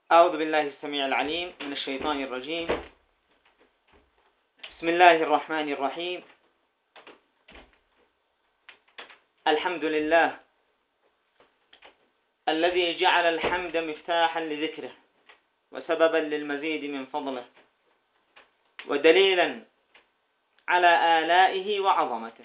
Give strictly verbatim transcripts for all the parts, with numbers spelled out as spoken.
أعوذ بالله السميع العليم من الشيطان الرجيم. بسم الله الرحمن الرحيم. الحمد لله الذي جعل الحمد مفتاحا لذكره وسببا للمزيد من فضله ودليلا على آلائه وعظمته.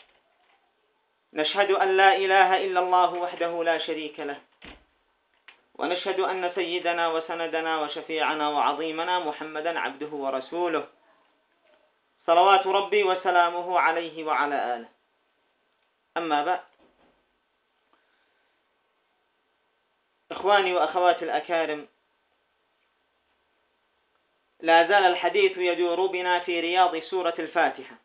نشهد أن لا إله إلا الله وحده لا شريك له، ونشهد أن سيدنا وسندنا وشفيعنا وعظيمنا محمدا عبده ورسوله، صلوات ربي وسلامه عليه وعلى آله. أما بعد، إخواني وأخواتي الأكارم، لا زال الحديث يدور بنا في رياض سورة الفاتحة،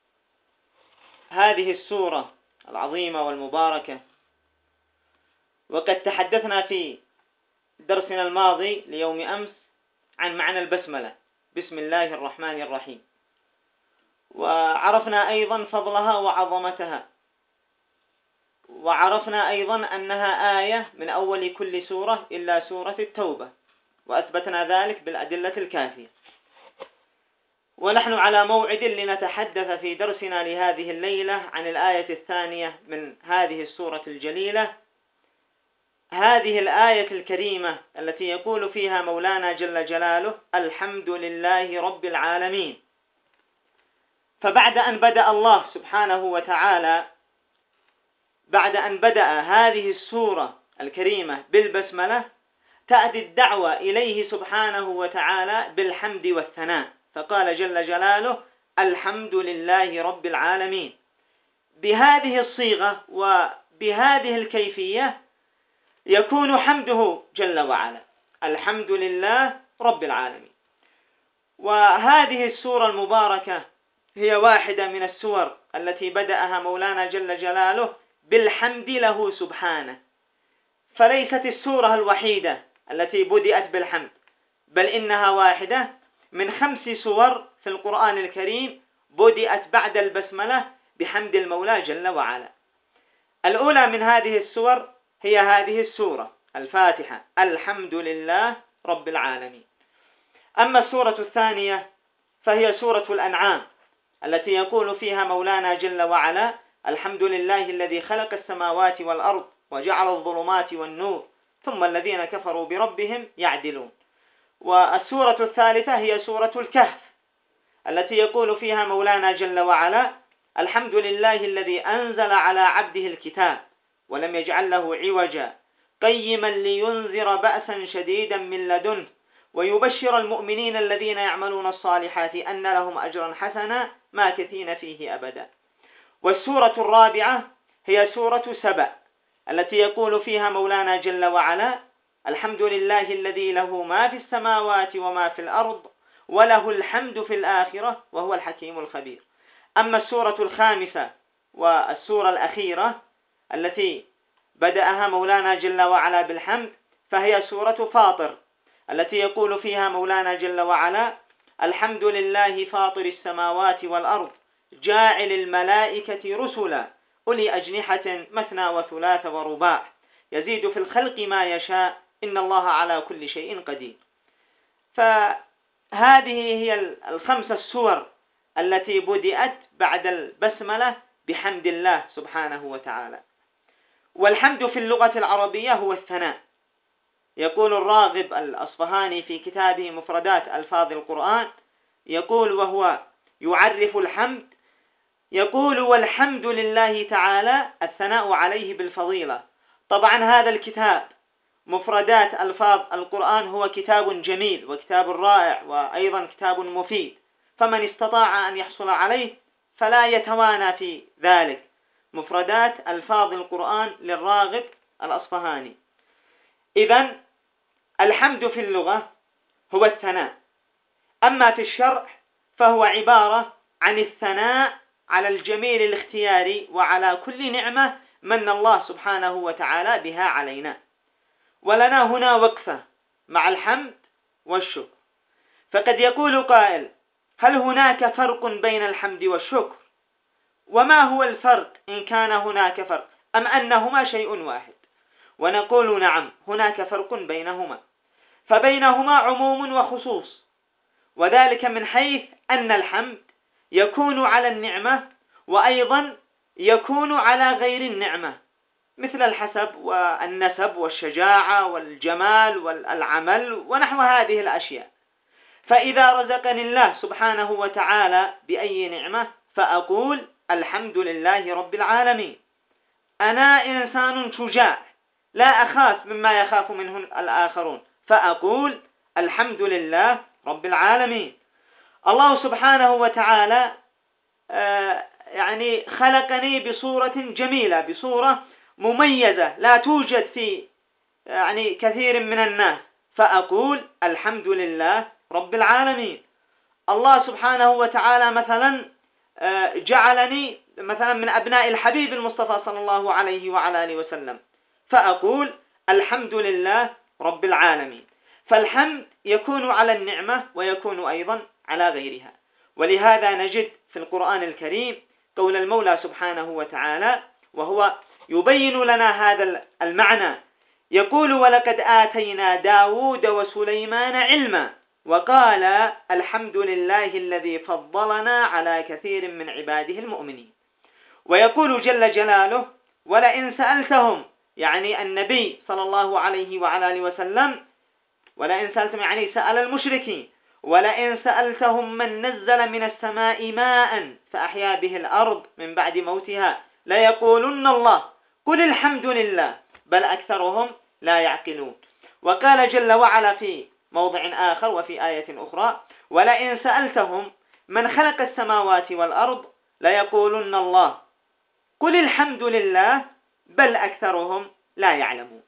هذه السورة العظيمة والمباركة. وقد تحدثنا في درسنا الماضي ليوم أمس عن معنى البسملة، بسم الله الرحمن الرحيم، وعرفنا أيضا فضلها وعظمتها، وعرفنا أيضا أنها آية من أول كل سورة إلا سورة التوبة، وأثبتنا ذلك بالأدلة الكافية. ونحن على موعد لنتحدث في درسنا لهذه الليلة عن الآية الثانية من هذه السورة الجليلة، هذه الآية الكريمة التي يقول فيها مولانا جل جلاله: الحمد لله رب العالمين. فبعد أن بدأ الله سبحانه وتعالى بعد أن بدأ هذه السورة الكريمة بالبسملة، تأتي الدعوة إليه سبحانه وتعالى بالحمد والثناء، فقال جل جلاله: الحمد لله رب العالمين. بهذه الصيغة وبهذه الكيفية يكون حمده جل وعلا، الحمد لله رب العالمين. وهذه السورة المباركة هي واحدة من السور التي بدأها مولانا جل جلاله بالحمد له سبحانه، فليست السورة الوحيدة التي بدأت بالحمد، بل إنها واحدة من خمس سور في القرآن الكريم بدأت بعد البسملة بحمد المولى جل وعلا. الأولى من هذه السور هي هذه السورة الفاتحة، الحمد لله رب العالمين. أما السورة الثانية فهي سورة الأنعام، التي يقول فيها مولانا جل وعلا: الحمد لله الذي خلق السماوات والأرض وجعل الظلمات والنور ثم الذين كفروا بربهم يعدلون. والسورة الثالثة هي سورة الكهف، التي يقول فيها مولانا جل وعلا: الحمد لله الذي أنزل على عبده الكتاب ولم يجعل له عوجا قيما لينذر بأسا شديدا من لدنه ويبشر المؤمنين الذين يعملون الصالحات أن لهم أجرا حسنا ماكثين فيه أبدا. والسورة الرابعة هي سورة سبأ، التي يقول فيها مولانا جل وعلا: الحمد لله الذي له ما في السماوات وما في الأرض وله الحمد في الآخرة وهو الحكيم الخبير. أما السورة الخامسة والسورة الأخيرة التي بدأها مولانا جل وعلا بالحمد فهي سورة فاطر، التي يقول فيها مولانا جل وعلا: الحمد لله فاطر السماوات والأرض جاعل الملائكة رسلا أولي أجنحة مثنى وثلاث ورباع يزيد في الخلق ما يشاء إن الله على كل شيء قدير. فهذه هي الخمس السور التي بدأت بعد البسملة بحمد الله سبحانه وتعالى. والحمد في اللغة العربية هو الثناء. يقول الراغب الأصفهاني في كتابه مفردات ألفاظ القرآن، يقول وهو يعرف الحمد، يقول: والحمد لله تعالى الثناء عليه بالفضيلة. طبعا هذا الكتاب مفردات ألفاظ القرآن هو كتاب جميل وكتاب رائع وأيضا كتاب مفيد، فمن استطاع أن يحصل عليه فلا يتوانى في ذلك. مفردات ألفاظ القرآن للراغب الأصفهاني. إذن الحمد في اللغة هو الثناء، أما في الشرع فهو عبارة عن الثناء على الجميل الاختياري وعلى كل نعمة من الله سبحانه وتعالى بها علينا. ولنا هنا وقفة مع الحمد والشكر، فقد يقول قائل: هل هناك فرق بين الحمد والشكر؟ وما هو الفرق إن كان هناك فرق، أم أنهما شيء واحد؟ ونقول: نعم، هناك فرق بينهما. فبينهما عموم وخصوص، وذلك من حيث أن الحمد يكون على النعمة وأيضا يكون على غير النعمة، مثل الحسب والنسب والشجاعة والجمال والعمل ونحو هذه الأشياء. فإذا رزقني الله سبحانه وتعالى بأي نعمة فأقول الحمد لله رب العالمين. أنا إنسان شجاع لا أخاف مما يخاف منه الآخرون، فأقول الحمد لله رب العالمين. الله سبحانه وتعالى آه يعني خلقني بصورة جميلة، بصورة مميزة لا توجد في يعني كثير من الناس، فأقول الحمد لله رب العالمين. الله سبحانه وتعالى مثلا جعلني مثلا من أبناء الحبيب المصطفى صلى الله عليه وعلى آله وسلم، فأقول الحمد لله رب العالمين. فالحمد يكون على النعمة ويكون أيضا على غيرها. ولهذا نجد في القرآن الكريم قول المولى سبحانه وتعالى وهو يبين لنا هذا المعنى، يقول ولقد آتينا داود وسليمان علما وقال الحمد لله الذي فضلنا على كثير من عباده المؤمنين. ويقول جل جلاله ولئن سألتهم، يعني النبي صلى الله عليه وعلى آله وسلم، ولئن سألتهم يعني سأل المشركين، ولئن سألتهم من نزل من السماء ماء فأحيا به الأرض من بعد موتها ليقولن الله قل الحمد لله بل أكثرهم لا يعقلون. وقال جل وعلا في موضع آخر وفي آية أخرى ولئن سألتهم من خلق السماوات والأرض ليقولن الله قل الحمد لله بل أكثرهم لا يعلمون.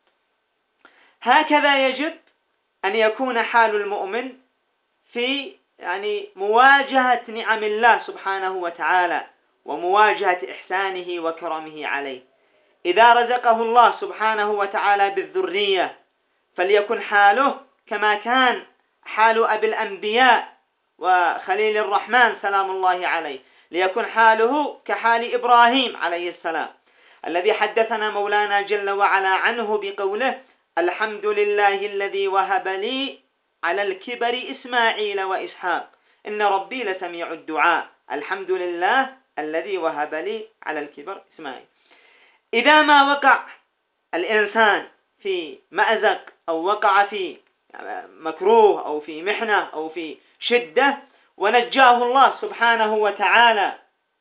هكذا يجب أن يكون حال المؤمن في يعني مواجهة نعم الله سبحانه وتعالى ومواجهة إحسانه وكرمه عليه. إذا رزقه الله سبحانه وتعالى بالذرية فليكن حاله كما كان حال أبي الأنبياء وخليل الرحمن سلام الله عليه، ليكن حاله كحال إبراهيم عليه السلام الذي حدثنا مولانا جل وعلا عنه بقوله الحمد لله الذي وهب لي على الكبر إسماعيل وإسحاق إن ربي لسميع الدعاء. الحمد لله الذي وهب لي على الكبر إسماعيل. إذا ما وقع الإنسان في مأزق أو وقع في مكروه أو في محنة أو في شدة ونجاه الله سبحانه وتعالى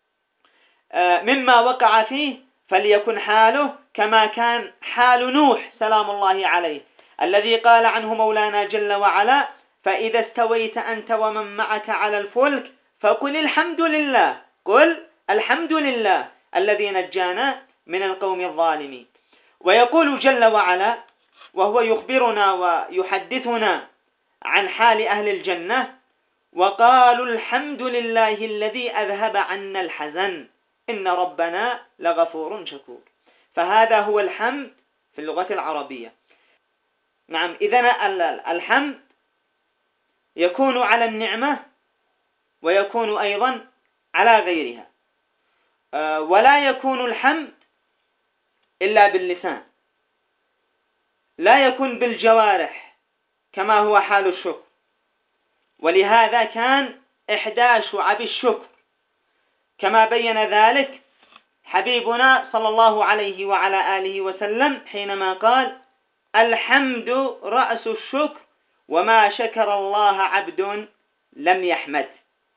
مما وقع فيه فليكن حاله كما كان حال نوح سلام الله عليه الذي قال عنه مولانا جل وعلا فإذا استويت أنت ومن معك على الفلك فقل الحمد لله قل الحمد لله الذي نجانا من القوم الظالمين. ويقول جل وعلا وهو يخبرنا ويحدثنا عن حال أهل الجنة وقالوا الحمد لله الذي أذهب عنا الحزن إن ربنا لغفور شكور. فهذا هو الحمد في اللغة العربية. نعم، إذن الحمد يكون على النعمة ويكون أيضا على غيرها، ولا يكون الحمد إلا باللسان، لا يكون بالجوارح كما هو حال الشكر. ولهذا كان إحدى شعب الشكر كما بين ذلك حبيبنا صلى الله عليه وعلى آله وسلم حينما قال الحمد رأس الشكر وما شكر الله عبد لم يحمد.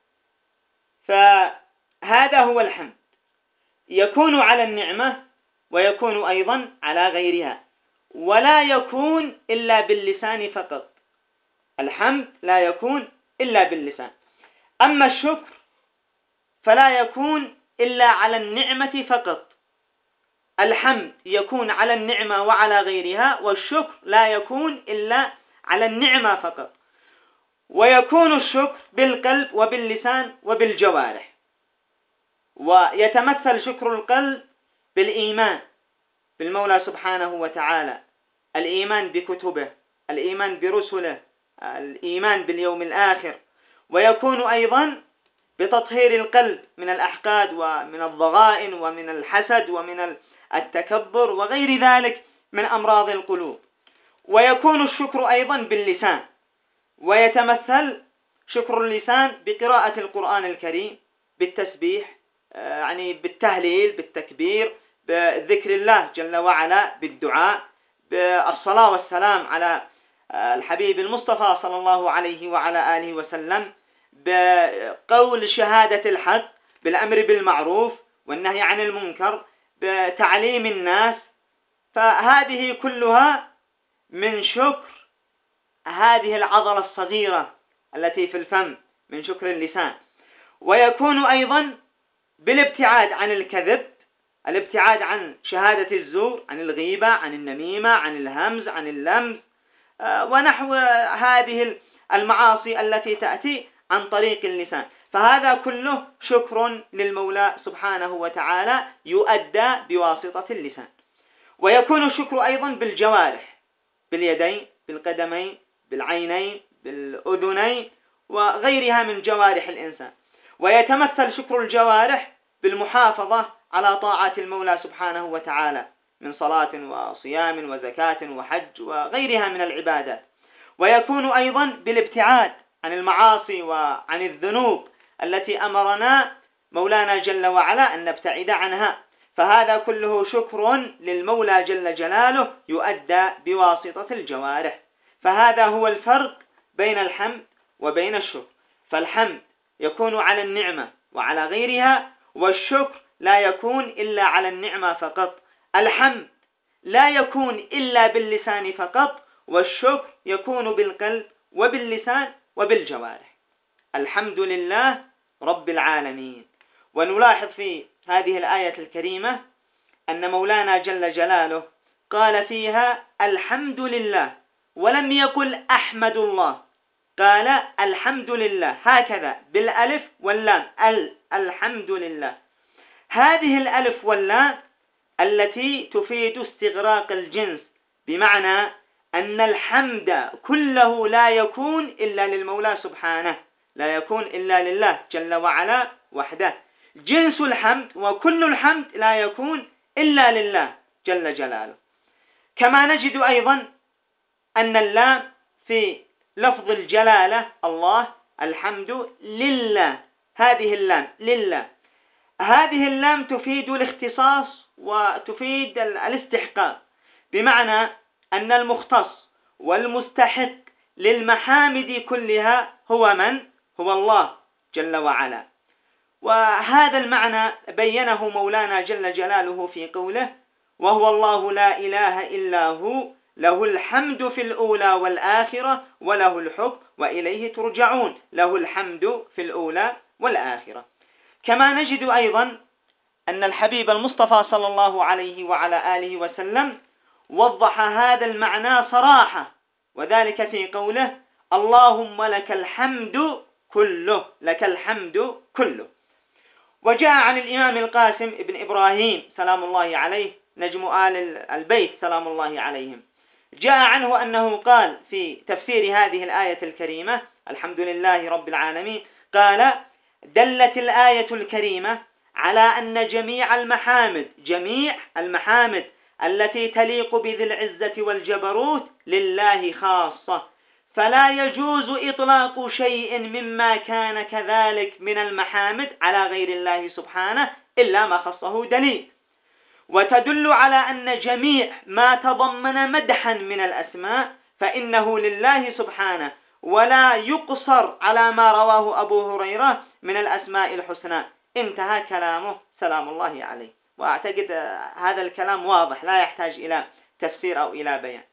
فهذا هو الحمد، يكون على النعمة ويكون أيضا على غيرها، ولا يكون إلا باللسان فقط. الحمد لا يكون إلا باللسان. أما الشكر فلا يكون إلا على النعمة فقط. الحمد يكون على النعمة وعلى غيرها، والشكر لا يكون إلا على النعمة فقط. ويكون الشكر بالقلب وباللسان وبالجوارح. ويتمثل شكر القلب بالإيمان بالمولى سبحانه وتعالى، الإيمان بكتبه، الإيمان برسله، الإيمان باليوم الآخر. ويكون أيضا بتطهير القلب من الأحقاد ومن الضغائن ومن الحسد ومن التكبر وغير ذلك من أمراض القلوب. ويكون الشكر أيضا باللسان، ويتمثل شكر اللسان بقراءة القرآن الكريم، بالتسبيح، يعني بالتهليل، بالتكبير، بذكر الله جل وعلا، بالدعاء، بالصلاة والسلام على الحبيب المصطفى صلى الله عليه وعلى آله وسلم، بقول شهادة الحق، بالأمر بالمعروف والنهي عن المنكر، بتعليم الناس. فهذه كلها من شكر هذه العضلة الصغيرة التي في الفم، من شكر اللسان. ويكون أيضا بالابتعاد عن الكذب، الابتعاد عن شهادة الزور، عن الغيبة، عن النميمة، عن الهمز، عن اللمز، ونحو هذه المعاصي التي تأتي عن طريق اللسان. فهذا كله شكر للمولى سبحانه وتعالى يؤدى بواسطة اللسان. ويكون الشكر أيضا بالجوارح، باليدين، بالقدمين، بالعينين، بالأذنين، وغيرها من جوارح الإنسان. ويتمثل شكر الجوارح بالمحافظة على طاعات المولى سبحانه وتعالى من صلاة وصيام وزكاة وحج وغيرها من العبادات. ويكون أيضا بالابتعاد عن المعاصي وعن الذنوب التي أمرنا مولانا جل وعلا أن نبتعد عنها. فهذا كله شكر للمولى جل جلاله يؤدى بواسطة الجوارح. فهذا هو الفرق بين الحمد وبين الشكر. فالحمد يكون على النعمة وعلى غيرها، والشكر لا يكون إلا على النعمة فقط. الحمد لا يكون إلا باللسان فقط، والشكر يكون بالقلب وباللسان وبالجوارح. الحمد لله رب العالمين. ونلاحظ في هذه الآية الكريمة أن مولانا جل جلاله قال فيها الحمد لله، ولم يقل أحمد الله، قال الحمد لله هكذا بالألف واللام، ال الحمد لله. هذه الألف واللام التي تفيد استغراق الجنس، بمعنى أن الحمد كله لا يكون إلا للمولى سبحانه، لا يكون إلا لله جل وعلا وحده. جنس الحمد وكل الحمد لا يكون إلا لله جل جلاله. كما نجد أيضا أن اللام في لفظ الجلالة الله، الحمد لله، هذه اللام لله، هذه اللام تفيد الاختصاص وتفيد الاستحقاق، بمعنى أن المختص والمستحق للمحامد كلها هو من؟ هو الله جل وعلا. وهذا المعنى بينه مولانا جل جلاله في قوله وهو الله لا إله إلا هو له الحمد في الأولى والآخرة وله الحكم وإليه ترجعون. له الحمد في الأولى والآخرة. كما نجد أيضا أن الحبيب المصطفى صلى الله عليه وعلى آله وسلم وضح هذا المعنى صراحة، وذلك في قوله اللهم لك الحمد كله، لك الحمد كله. وجاء عن الإمام القاسم ابن إبراهيم سلام الله عليه نجم آل البيت سلام الله عليهم، جاء عنه أنه قال في تفسير هذه الآية الكريمة الحمد لله رب العالمين، قال دلت الآية الكريمة على أن جميع المحامد جميع المحامد التي تليق بذي العزة والجبروت لله خاصة، فلا يجوز إطلاق شيء مما كان كذلك من المحامد على غير الله سبحانه إلا ما خصه دليل. وتدل على أن جميع ما تضمن مدحا من الأسماء فإنه لله سبحانه، ولا يقصر على ما رواه أبو هريرة من الأسماء الحسنى. انتهى كلامه سلام الله عليه. وأعتقد هذا الكلام واضح لا يحتاج إلى تفسير أو إلى بيان.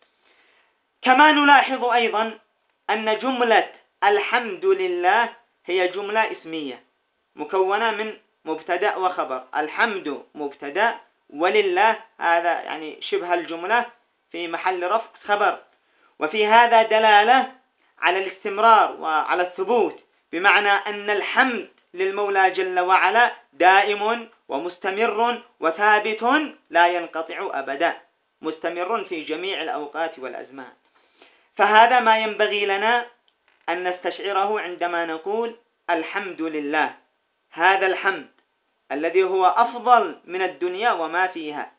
كما نلاحظ أيضا أن جملة الحمد لله هي جملة اسمية مكونة من مبتدأ وخبر. الحمد مبتدأ ولله هذا يعني شبه الجملة في محل رفع خبر. وفي هذا دلالة على الاستمرار وعلى الثبوت، بمعنى أن الحمد للمولى جل وعلا دائم ومستمر وثابت لا ينقطع أبدا، مستمر في جميع الأوقات والأزمان. فهذا ما ينبغي لنا أن نستشعره عندما نقول الحمد لله. هذا الحمد الذي هو أفضل من الدنيا وما فيها،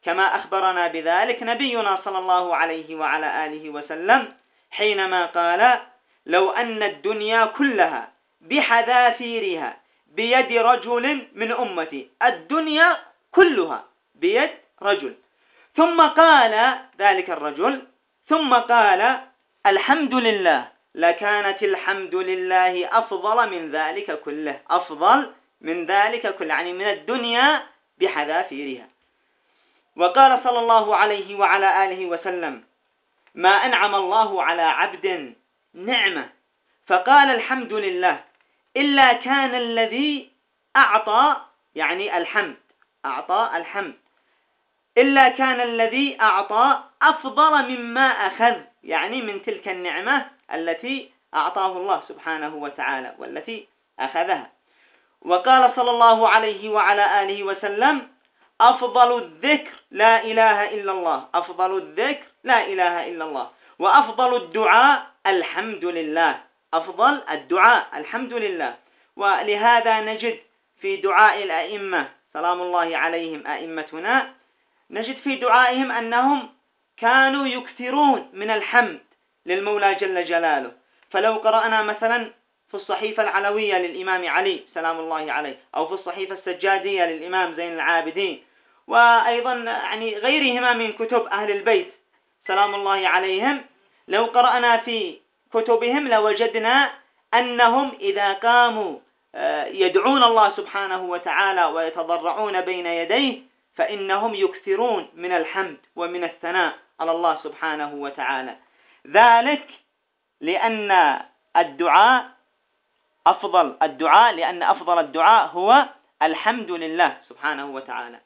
كما أخبرنا بذلك نبينا صلى الله عليه وعلى آله وسلم حينما قال: لو أن الدنيا كلها بحذافيرها بيد رجل من أمتي، الدنيا كلها بيد رجل. ثم قال ذلك الرجل ثم قال: الحمد لله، لكانت الحمد لله أفضل من ذلك كله، أفضل من ذلك كله، يعني من الدنيا بحذافيرها. وقال صلى الله عليه وعلى آله وسلم: ما أنعم الله على عبد نعمة فقال الحمد لله إلا كان الذي أعطى، يعني الحمد، أعطى الحمد، إلا كان الذي أعطى أفضل مما أخذ، يعني من تلك النعمة التي أعطاه الله سبحانه وتعالى والتي أخذها. وقال صلى الله عليه وعلى آله وسلم: أفضل الذكر لا إله إلا الله، أفضل الذكر لا إله إلا الله، وأفضل الدعاء الحمد لله، أفضل الدعاء الحمد لله. ولهذا نجد في دعاء الأئمة سلام الله عليهم أئمتنا، نجد في دعائهم أنهم كانوا يكثرون من الحمد للمولى جل جلاله. فلو قرأنا مثلا في الصحيفة العلوية للإمام علي سلام الله عليه، أو في الصحيفة السجادية للإمام زين العابدين، وأيضا يعني غيرهما من كتب أهل البيت سلام الله عليهم، لو قرأنا في كتبهم لوجدنا أنهم إذا قاموا يدعون الله سبحانه وتعالى ويتضرعون بين يديه فإنهم يكثرون من الحمد ومن الثناء على الله سبحانه وتعالى، ذلك لأن الدعاء أفضل الدعاء لأن أفضل الدعاء هو الحمد لله سبحانه وتعالى.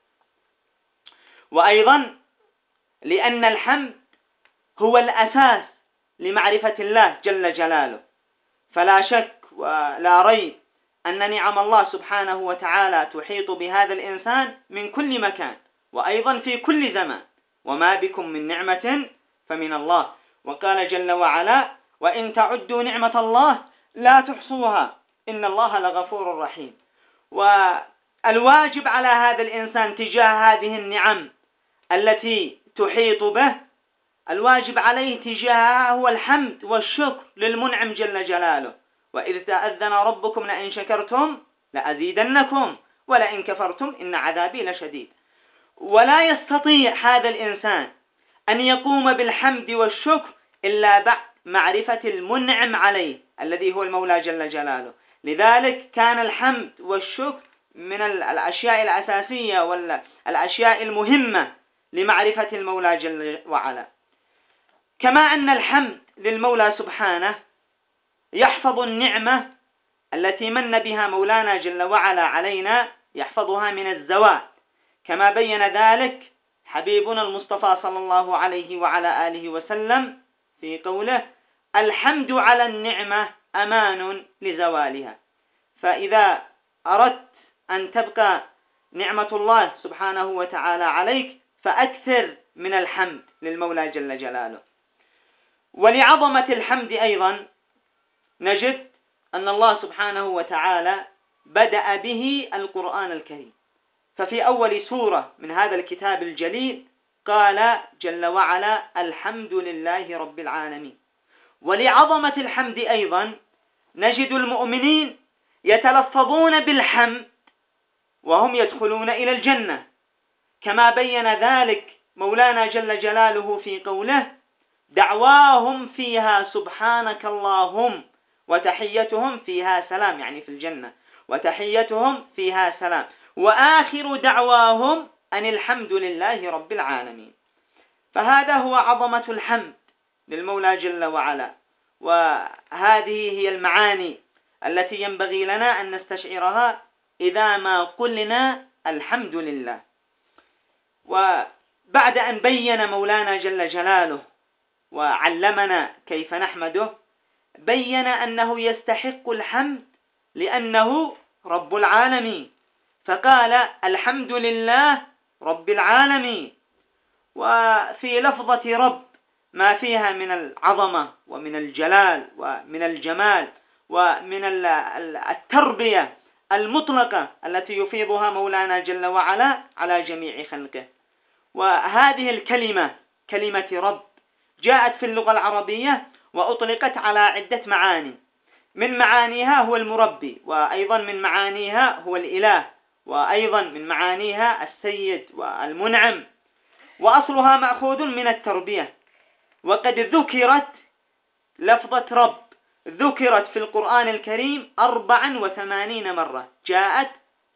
وأيضا لأن الحمد هو الأساس لمعرفة الله جل جلاله. فلا شك ولا ريب أن نعم الله سبحانه وتعالى تحيط بهذا الإنسان من كل مكان وأيضا في كل زمان، وما بكم من نعمة فمن الله. وقال جل وعلا: وإن تعدوا نعمة الله لا تحصوها إن الله لغفور رحيم. والواجب على هذا الإنسان تجاه هذه النعم التي تحيط به، الواجب عليه تجاهها هو الحمد والشكر للمنعم جل جلاله. وإذ تأذن ربكم لئن شكرتم لأزيدنكم ولئن كفرتم إن عذابي لشديد. ولا يستطيع هذا الإنسان أن يقوم بالحمد والشكر إلا بعد معرفة المنعم عليه الذي هو المولى جل جلاله. لذلك كان الحمد والشكر من الأشياء الأساسية والأشياء المهمة لمعرفة المولى جل وعلا. كما أن الحمد للمولى سبحانه يحفظ النعمة التي من بها مولانا جل وعلا علينا، يحفظها من الزوال، كما بين ذلك حبيبنا المصطفى صلى الله عليه وعلى آله وسلم في قوله: الحمد على النعمة أمان لزوالها. فإذا أردت أن تبقى نعمة الله سبحانه وتعالى عليك فأكثر من الحمد للمولى جل جلاله. ولعظمة الحمد أيضا نجد أن الله سبحانه وتعالى بدأ به القرآن الكريم، ففي أول سورة من هذا الكتاب الجليل قال جل وعلا: الحمد لله رب العالمين. ولعظمة الحمد أيضا نجد المؤمنين يتلفظون بالحمد وهم يدخلون إلى الجنة، كما بين ذلك مولانا جل جلاله في قوله: دعواهم فيها سبحانك اللهم وتحيتهم فيها سلام، يعني في الجنة، وتحيتهم فيها سلام، وآخر دعواهم أن الحمد لله رب العالمين. فهذا هو عظمة الحمد للمولى جل وعلا، وهذه هي المعاني التي ينبغي لنا أن نستشعرها إذا ما قلنا الحمد لله. وبعد أن بين مولانا جل جلاله وعلمنا كيف نحمده، بين أنه يستحق الحمد لأنه رب العالمين، فقال: الحمد لله رب العالمين. وفي لفظة رب ما فيها من العظمة ومن الجلال ومن الجمال ومن التربية المطلقة التي يفيضها مولانا جل وعلا على جميع خلقه. وهذه الكلمة كلمة رب جاءت في اللغة العربية وأطلقت على عدة معاني. من معانيها هو المربي، وأيضا من معانيها هو الإله، وأيضا من معانيها السيد والمنعم، وأصلها مأخوذ من التربية. وقد ذكرت لفظة رب ذكرت في القرآن الكريم أربعا وثمانين مرة، جاءت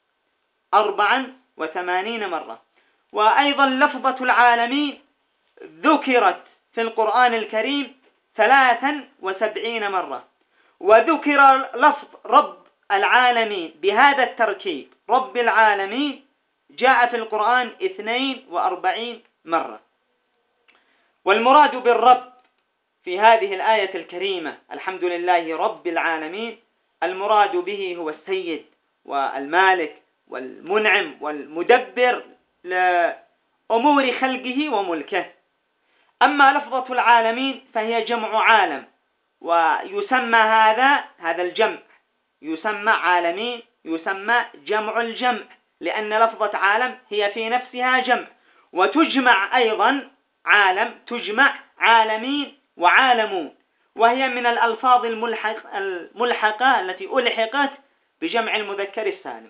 أربعا وثمانين مرة. وأيضا لفظة العالمين ذكرت في القرآن الكريم ثلاثا وسبعين مرة. وذكر لفظ رب العالمين بهذا التركيب رب العالمين جاء في القرآن اثنين وأربعين مرة. والمراد بالرب في هذه الآية الكريمة الحمد لله رب العالمين، المراد به هو السيد والمالك والمنعم والمدبر لأمور خلقه وملكه. أما لفظة العالمين فهي جمع عالم، ويسمى هذا هذا الجمع يسمى عالمين، يسمى جمع الجمع، لأن لفظة عالم هي في نفسها جمع. وتجمع أيضا عالم، تجمع عالمين وعالمون، وهي من الألفاظ الملحق الملحقة التي ألحقت بجمع المذكر السالم.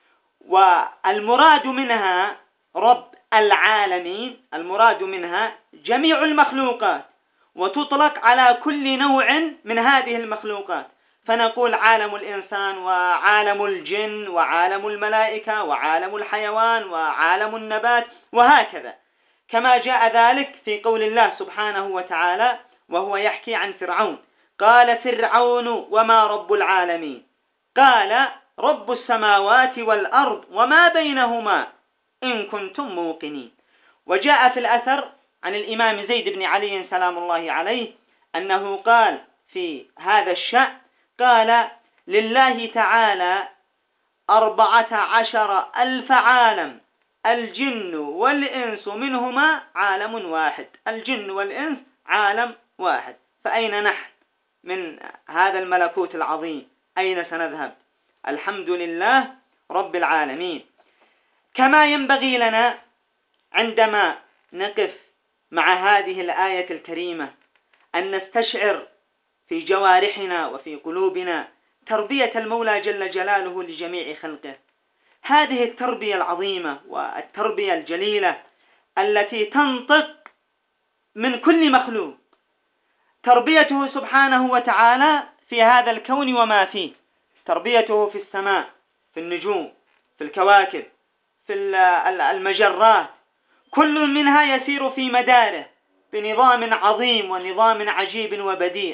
والمراد منها رب العالمين، المراد منها جميع المخلوقات، وتطلق على كل نوع من هذه المخلوقات، فنقول عالم الإنسان وعالم الجن وعالم الملائكة وعالم الحيوان وعالم النبات، وهكذا، كما جاء ذلك في قول الله سبحانه وتعالى وهو يحكي عن فرعون: قال فرعون وما رب العالمين؟ قال رب السماوات والأرض وما بينهما إن كنتم موقنين. وجاء في الأثر عن الإمام زيد بن علي سلام الله عليه أنه قال في هذا الشأن، قال: لله تعالى أربعة عشر ألف عالم، الجن والإنس منهما عالم واحد. الجن والإنس عالم واحد، فأين نحن من هذا الملكوت العظيم؟ أين سنذهب؟ الحمد لله رب العالمين. كما ينبغي لنا عندما نقف مع هذه الآية الكريمة أن نستشعر في جوارحنا وفي قلوبنا تربية المولى جل جلاله لجميع خلقه، هذه التربية العظيمة والتربية الجليلة التي تنطق من كل مخلوق، تربيته سبحانه وتعالى في هذا الكون وما فيه، تربيته في السماء، في النجوم، في الكواكب، في المجرات، كل منها يسير في مداره بنظام عظيم ونظام عجيب وبديع،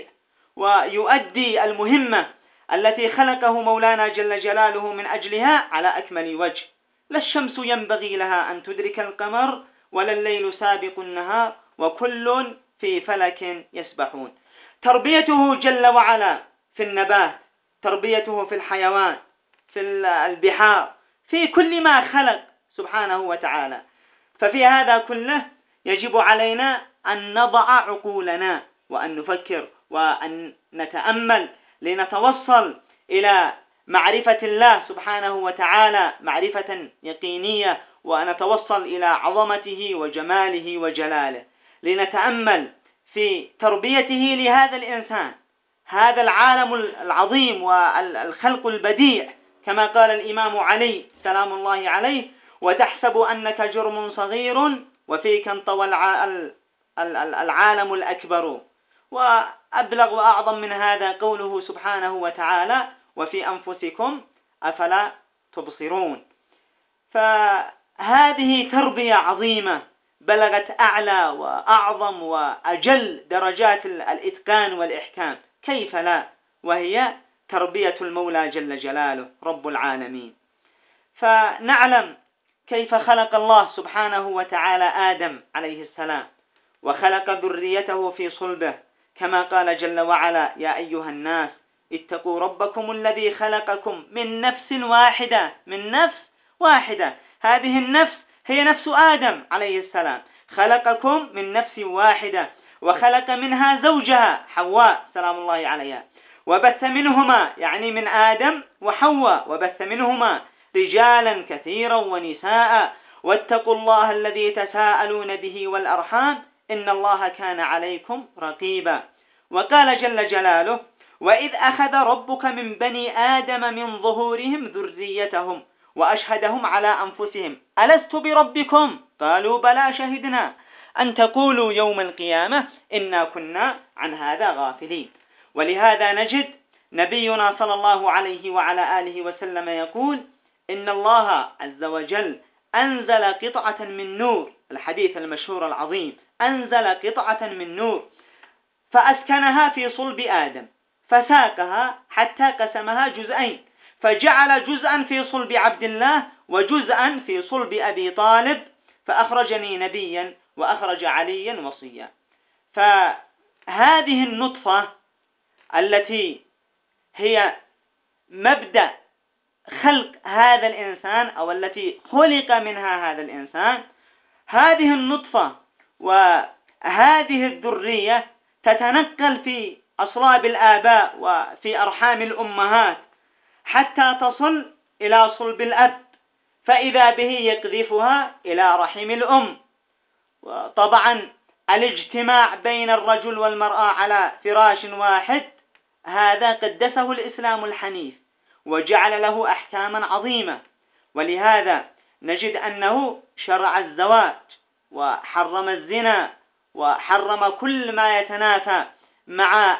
ويؤدي المهمة التي خلقه مولانا جل جلاله من أجلها على أكمل وجه. لا الشمس ينبغي لها أن تدرك القمر ولا الليل سابق النهار وكل في فلك يسبحون. تربيته جل وعلا في النبات، تربيته في الحيوان، في البحار، في كل ما خلق سبحانه وتعالى. ففي هذا كله يجب علينا أن نضع عقولنا وأن نفكر وأن نتأمل لنتوصل إلى معرفة الله سبحانه وتعالى معرفة يقينية، ونتوصل إلى عظمته وجماله وجلاله، لنتأمل في تربيته لهذا الإنسان، هذا العالم العظيم والخلق البديع، كما قال الإمام علي سلام الله عليه: وتحسب أنك جرم صغير وفيك انطوى العالم الأكبر. وأبلغ وأعظم من هذا قوله سبحانه وتعالى: وفي أنفسكم أفلا تبصرون. فهذه تربية عظيمة بلغت أعلى وأعظم وأجل درجات الإتقان والإحكام، كيف لا، وهي تربية المولى جل جلاله رب العالمين. فنعلم كيف خلق الله سبحانه وتعالى آدم عليه السلام وخلق ذريته في صلبه، كما قال جل وعلا: يا أيها الناس اتقوا ربكم الذي خلقكم من نفس واحدة، من نفس واحدة، هذه النفس هي نفس آدم عليه السلام، خلقكم من نفس واحدة وخلق منها زوجها حواء سلام الله عليها، وبث منهما، يعني من آدم وحواء، وبث منهما رجالا كثيرا ونساء، واتقوا الله الذي تساءلون به والأرحام إن الله كان عليكم رقيبا. وقال جل جلاله: وإذ أخذ ربك من بني آدم من ظهورهم ذريتهم وأشهدهم على أنفسهم ألست بربكم قالوا بلى شهدنا أن تقولوا يوم القيامة إنا كنا عن هذا غافلين. ولهذا نجد نبينا صلى الله عليه وعلى آله وسلم يقول: إن الله عز وجل أنزل قطعة من نور، الحديث المشهور العظيم: أنزل قطعة من نور فأسكنها في صلب آدم فساقها حتى قسمها جزئين، فجعل جزءا في صلب عبد الله وجزءا في صلب أبي طالب، فأخرجني نبيا وأخرج عليا وصيا. فهذه النطفة التي هي مبدأ خلق هذا الإنسان أو التي خلق منها هذا الإنسان، هذه النطفة وهذه الذرية تتنقل في أصلاب الآباء وفي أرحام الأمهات حتى تصل إلى صلب الأب، فإذا به يقذفها إلى رحم الأم. وطبعا الاجتماع بين الرجل والمرأة على فراش واحد هذا قدسه الإسلام الحنيف وجعل له أحكاما عظيمة، ولهذا نجد أنه شرع الزواج وحرم الزنا وحرم كل ما يتنافى مع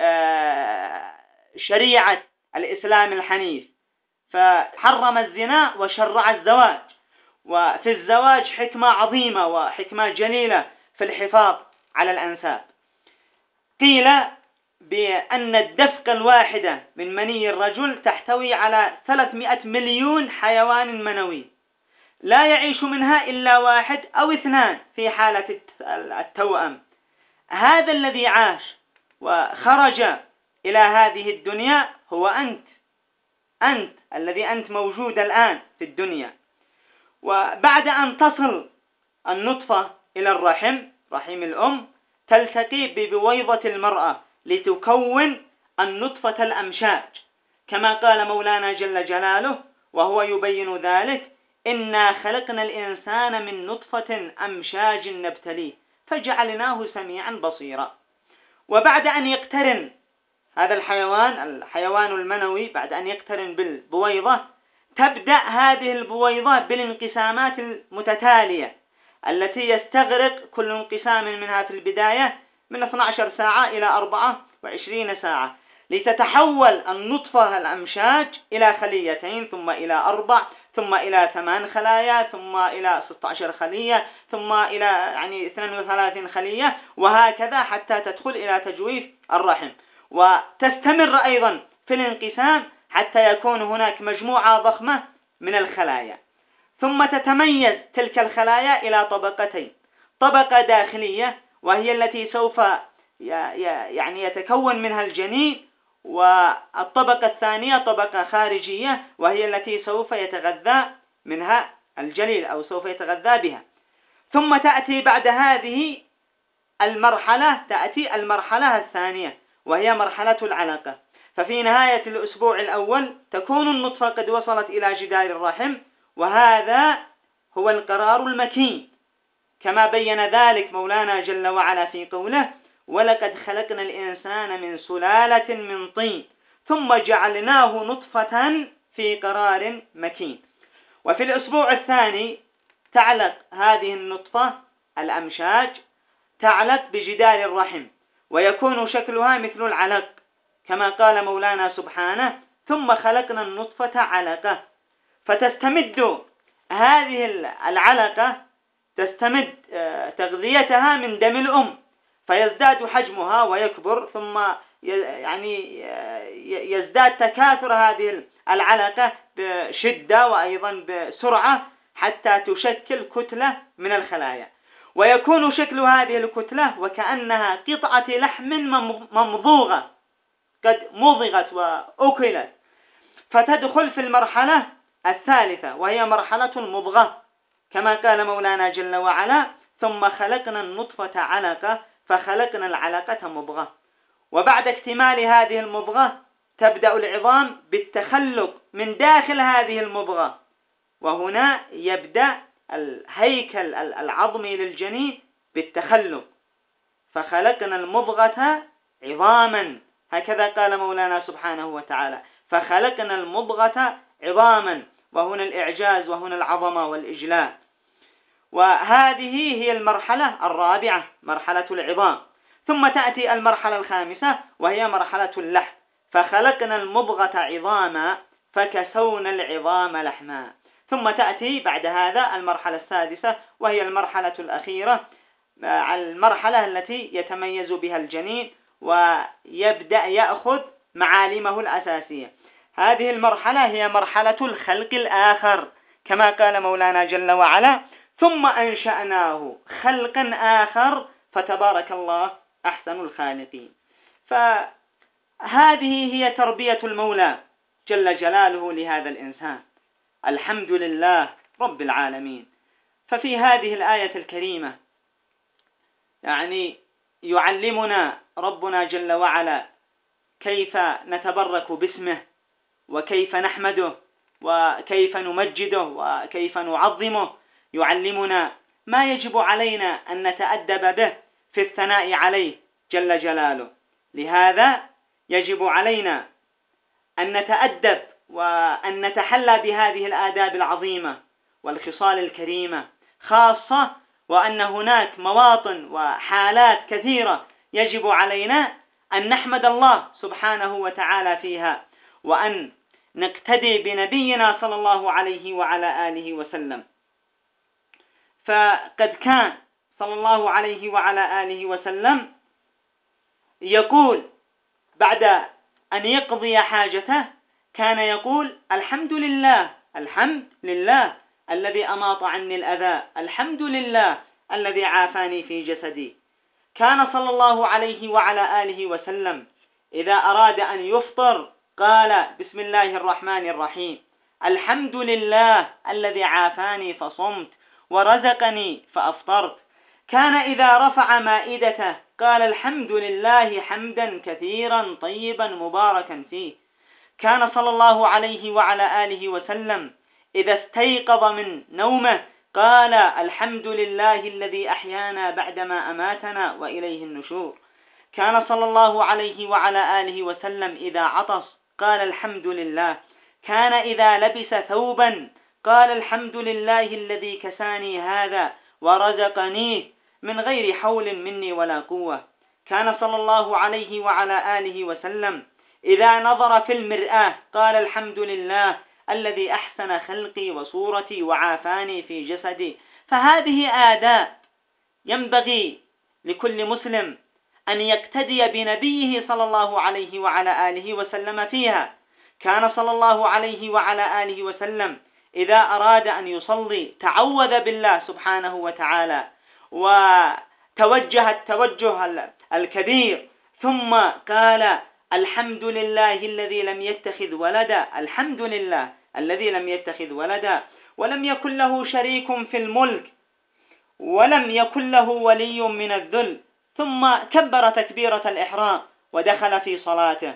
شريعة الإسلام الحنيف، فحرم الزنا وشرع الزواج. وفي الزواج حكمة عظيمة وحكمة جليلة في الحفاظ على الأنساب. قيل بأن الدفقة الواحدة من مني الرجل تحتوي على ثلاثمائة مليون حيوان منوي، لا يعيش منها إلا واحد أو اثنان في حالة التوأم. هذا الذي عاش وخرج إلى هذه الدنيا هو أنت أنت الذي أنت موجود الآن في الدنيا. وبعد أن تصل النطفة إلى الرحم رحم الأم تلتقي ببويضة المرأة لتكون النطفة الأمشاج، كما قال مولانا جل جلاله وهو يبين ذلك: إنا خلقنا الإنسان من نطفة أمشاج نبتليه فجعلناه سميعا بصيرا. وبعد أن يقترن هذا الحيوان الحيوان المنوي بعد أن يقترن بالبويضة، تبدأ هذه البويضة بالانقسامات المتتالية التي يستغرق كل انقسام منها في البداية من اثنتي عشرة ساعة إلى أربعة وعشرين ساعة، لتتحول النطفة الأمشاج إلى خليتين ثم إلى أربع ثم إلى ثمان خلايا ثم إلى ستة عشر خلية ثم إلى يعني اثنين وثلاثين خلية، وهكذا حتى تدخل إلى تجويف الرحم، وتستمر أيضا في الانقسام حتى يكون هناك مجموعة ضخمة من الخلايا. ثم تتميز تلك الخلايا إلى طبقتين: طبقة داخلية وهي التي سوف يعني يتكون منها الجنين، والطبقة الثانية طبقة خارجية وهي التي سوف يتغذى منها الجنين أو سوف يتغذى بها. ثم تأتي بعد هذه المرحلة تأتي المرحلة الثانية وهي مرحلة العلقة. ففي نهاية الأسبوع الأول تكون النطفة قد وصلت إلى جدار الرحم، وهذا هو القرار المكين كما بين ذلك مولانا جل وعلا في قوله: ولقد خلقنا الإنسان من سلالة من طين ثم جعلناه نطفة في قرار مكين. وفي الأسبوع الثاني تعلق هذه النطفة الأمشاج تعلق بجدار الرحم ويكون شكلها مثل العلق، كما قال مولانا سبحانه: ثم خلقنا النطفة علقة. فتستمد هذه العلقة تستمد تغذيتها من دم الأم فيزداد حجمها ويكبر، ثم يعني يزداد تكاثر هذه العلقة بشدة وأيضا بسرعة حتى تشكل كتلة من الخلايا، ويكون شكل هذه الكتلة وكأنها قطعة لحم ممضوغة قد مضغت وأكلت، فتدخل في المرحلة الثالثة وهي مرحلة المضغة، كما قال مولانا جل وعلا: ثم خلقنا النطفة علقة فخلقنا العلقة مضغة. وبعد اكتمال هذه المضغة تبدأ العظام بالتخلق من داخل هذه المضغة، وهنا يبدأ الهيكل العظمي للجنين بالتخلق. فخلقنا المضغة عظاما، هكذا قال مولانا سبحانه وتعالى، فخلقنا المضغة عظاما، وهنا الإعجاز وهنا العظمة والإجلاء. وهذه هي المرحلة الرابعة، مرحلة العظام. ثم تأتي المرحلة الخامسة وهي مرحلة اللحم، فخلقنا المضغة عظاما فكسونا العظام لحما. ثم تأتي بعد هذا المرحلة السادسة وهي المرحلة الأخيرة، المرحلة التي يتميز بها الجنين ويبدأ يأخذ معالمه الأساسية. هذه المرحلة هي مرحلة الخلق الآخر، كما قال مولانا جل وعلا: ثم أنشأناه خلقا آخر فتبارك الله أحسن الخالقين. فهذه هي تربية المولى جل جلاله لهذا الإنسان. الحمد لله رب العالمين. ففي هذه الآية الكريمة يعني يعلمنا ربنا جل وعلا كيف نتبرك باسمه، وكيف نحمده، وكيف نمجده، وكيف نعظمه. يعلمنا ما يجب علينا أن نتأدب به في الثناء عليه جل جلاله. لهذا يجب علينا أن نتأدب وأن نتحلى بهذه الآداب العظيمة والخصال الكريمة، خاصة وأن هناك مواطن وحالات كثيرة يجب علينا أن نحمد الله سبحانه وتعالى فيها، وأن نقتدي بنبينا صلى الله عليه وعلى آله وسلم. فقد كان صلى الله عليه وعلى آله وسلم يقول بعد أن يقضي حاجته، كان يقول: الحمد لله، الحمد لله الذي أماط عني الأذى، الحمد لله الذي عافاني في جسدي. كان صلى الله عليه وعلى آله وسلم إذا أراد أن يفطر قال: بسم الله الرحمن الرحيم، الحمد لله الذي عافاني فصمت ورزقني فأفطرت. كان إذا رفع مائدته قال: الحمد لله حمدا كثيرا طيبا مباركا فيه. كان صلى الله عليه وعلى آله وسلم إذا استيقظ من نومه قال: الحمد لله الذي أحيانا بعدما أماتنا وإليه النشور. كان صلى الله عليه وعلى آله وسلم إذا عطس قال: الحمد لله. كان إذا لبس ثوبا قال: الحمد لله الذي كساني هذا ورزقنيه من غير حول مني ولا قوة. كان صلى الله عليه وعلى آله وسلم إذا نظر في المرآة قال: الحمد لله الذي أحسن خلقي وصورتي وعافاني في جسدي. فهذه آداب ينبغي لكل مسلم أن يقتدي بنبيه صلى الله عليه وعلى آله وسلم فيها. كان صلى الله عليه وعلى آله وسلم إذا أراد أن يصلي تعوذ بالله سبحانه وتعالى وتوجه التوجه الكبير، ثم قال: الحمد لله الذي لم يتخذ ولدا، الحمد لله الذي لم يتخذ ولدا ولم يكن له شريك في الملك ولم يكن له ولي من الذل، ثم كبر تكبيرة الإحرام ودخل في صلاته.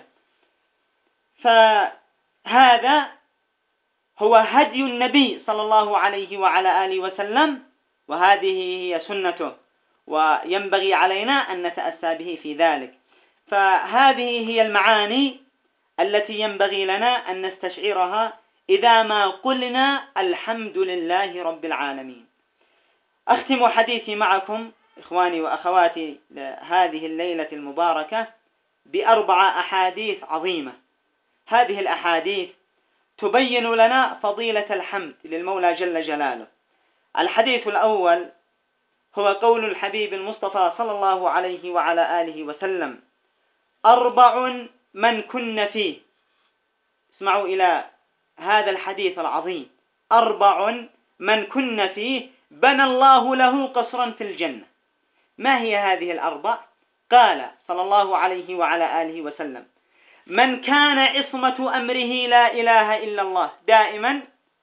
فهذا هو هدي النبي صلى الله عليه وعلى آله وسلم، وهذه هي سنته، وينبغي علينا أن نتأسى به في ذلك. فهذه هي المعاني التي ينبغي لنا أن نستشعرها إذا ما قلنا الحمد لله رب العالمين. أختم حديثي معكم إخواني وأخواتي هذه الليلة المباركة بأربع أحاديث عظيمة. هذه الأحاديث تبين لنا فضيلة الحمد للمولى جل جلاله. الحديث الأول هو قول الحبيب المصطفى صلى الله عليه وعلى آله وسلم: أربع من كن فيه. اسمعوا إلى هذا الحديث العظيم: أربع من كن فيه بنى الله له قصرا في الجنة. ما هي هذه الأربع؟ قال صلى الله عليه وعلى آله وسلم: من كان عصمة أمره لا إله إلا الله، دائما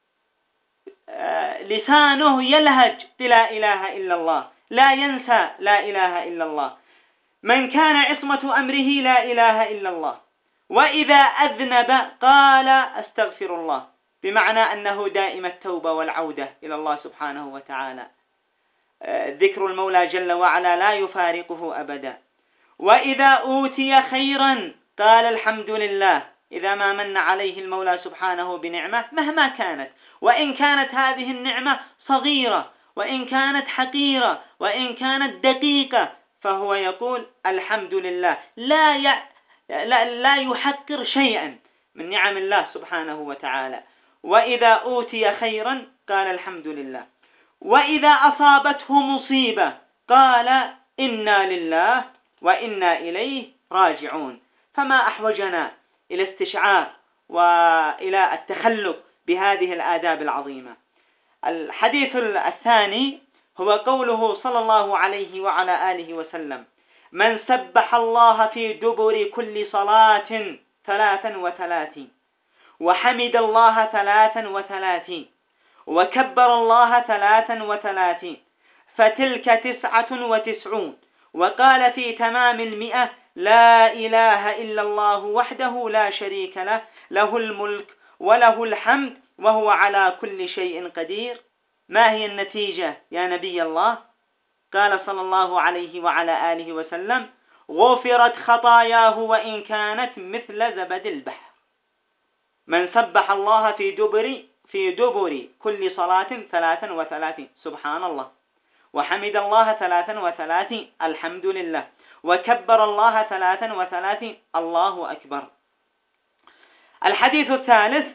لسانه يلهج بلا إله إلا الله، لا ينسى لا إله إلا الله. من كان عصمة أمره لا إله إلا الله، وإذا أذنب قال: أستغفر الله. بمعنى أنه دائم التوبة والعودة إلى الله سبحانه وتعالى. ذكر المولى جل وعلا لا يفارقه أبدا. وإذا أوتي خيرا قال الحمد لله، إذا ما من عليه المولى سبحانه بنعمة مهما كانت، وإن كانت هذه النعمة صغيرة، وإن كانت حقيرة، وإن كانت دقيقة، فهو يقول الحمد لله، لا ي... لا, لا يحقر شيئا من نعم الله سبحانه وتعالى. وإذا أوتي خيرا قال الحمد لله. وإذا أصابته مصيبة قال إنا لله وإنا إليه راجعون. فما أحوجنا إلى استشعار وإلى التخلق بهذه الآداب العظيمة. الحديث الثاني هو قوله صلى الله عليه وعلى آله وسلم: من سبح الله في دبر كل صلاة ثلاثا وثلاثين، وحمد الله ثلاثا وثلاثين، وكبر الله ثلاثا وثلاثين، فتلك تسعة وتسعون. وقال في تمام المئة: لا إله إلا الله وحده لا شريك له، له الملك وله الحمد وهو على كل شيء قدير. ما هي النتيجة يا نبي الله؟ قال صلى الله عليه وعلى آله وسلم: غفرت خطاياه وإن كانت مثل زبد البحر. من سبح الله في دبر في دبر كل صلاة ثلاثا وثلاثين، سبحان الله، وحمد الله ثلاثا وثلاثين، الحمد لله، وكبر الله ثلاثا وثلاثين، الله أكبر. الحديث الثالث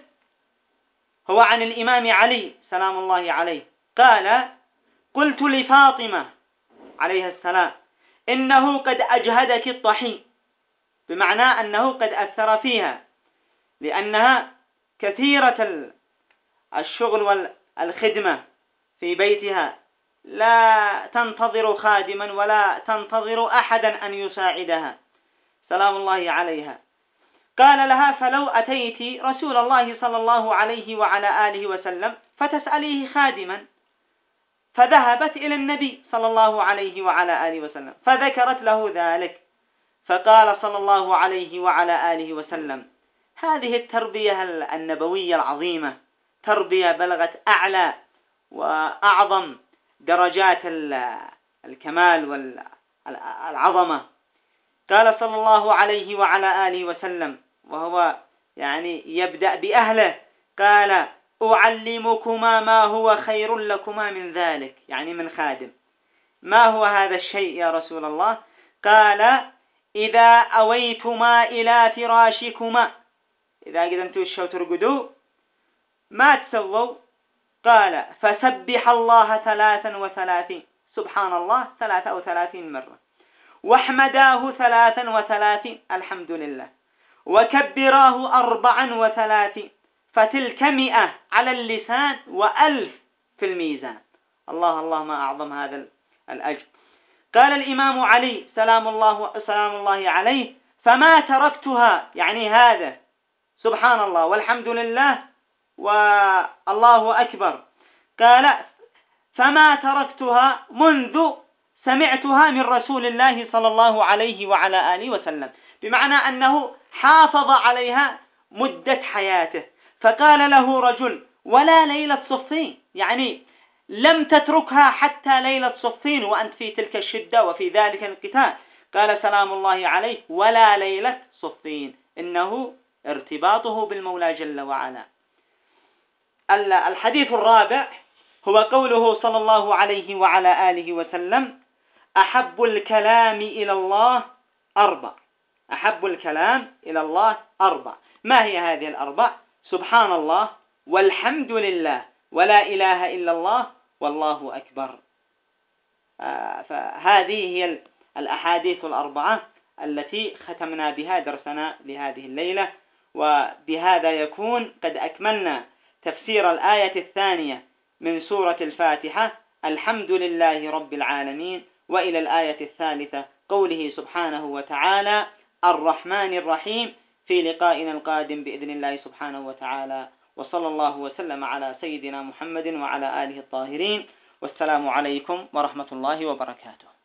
هو عن الإمام علي سلام الله عليه قال: قلت لفاطمة عليه السلام: إنه قد أجهدك الطحين، بمعنى أنه قد أثر فيها، لأنها كثيرة الشغل والخدمة في بيتها، لا تنتظر خادما ولا تنتظر أحدا أن يساعدها سلام الله عليها. قال لها: فلو أتيت رسول الله صلى الله عليه وعلى آله وسلم فتسأليه خادما. فذهبت إلى النبي صلى الله عليه وعلى آله وسلم فذكرت له ذلك، فقال صلى الله عليه وعلى آله وسلم: هذه التربية النبوية العظيمة تربية بلغت أعلى وأعظم درجات الكمال والعظمة. قال صلى الله عليه وعلى آله وسلم وهو يعني يبدأ بأهله: قال: أعلمكما ما هو خير لكما من ذلك، يعني من خادم. ما هو هذا الشيء يا رسول الله؟ قال: إذا أويتما إلى فراشكما، إذا قدمتوا الشو ترقدوا ما تسووا، قال: فسبح الله ثلاثا وثلاثين، سبحان الله ثلاثة وثلاثين مرة، واحمداه ثلاثا وثلاثين، الحمد لله، وكبراه أربعا وثلاثين، فتلك مئة على اللسان وألف في الميزان. الله الله ما أعظم هذا الأجر. قال الإمام علي سلام الله سلام الله عليه: فما تركتها، يعني هذا سبحان الله والحمد لله والله أكبر، قال: فما تركتها منذ سمعتها من رسول الله صلى الله عليه وعلى آله وسلم، بمعنى أنه حافظ عليها مدة حياته. فقال له رجل: ولا ليلة صفين، يعني لم تتركها حتى ليلة صفين وأنت في تلك الشدة وفي ذلك القتال؟ قال سلام الله عليه: ولا ليلة صفين، إنه ارتباطه بالمولى جل وعلا. الحديث الرابع هو قوله صلى الله عليه وعلى آله وسلم: أحب الكلام إلى الله أربع. أحب الكلام إلى الله أربع. ما هي هذه الأربع؟ سبحان الله، والحمد لله، ولا إله إلا الله، والله أكبر. آه فهذه هي الأحاديث الأربعة التي ختمنا بها درسنا لهذه الليلة، وبهذا يكون قد أكملنا تفسير الآية الثانية من سورة الفاتحة، الحمد لله رب العالمين، وإلى الآية الثالثة قوله سبحانه وتعالى: الرحمن الرحيم، في لقائنا القادم بإذن الله سبحانه وتعالى. وصلى الله وسلم على سيدنا محمد وعلى آله الطاهرين، والسلام عليكم ورحمة الله وبركاته.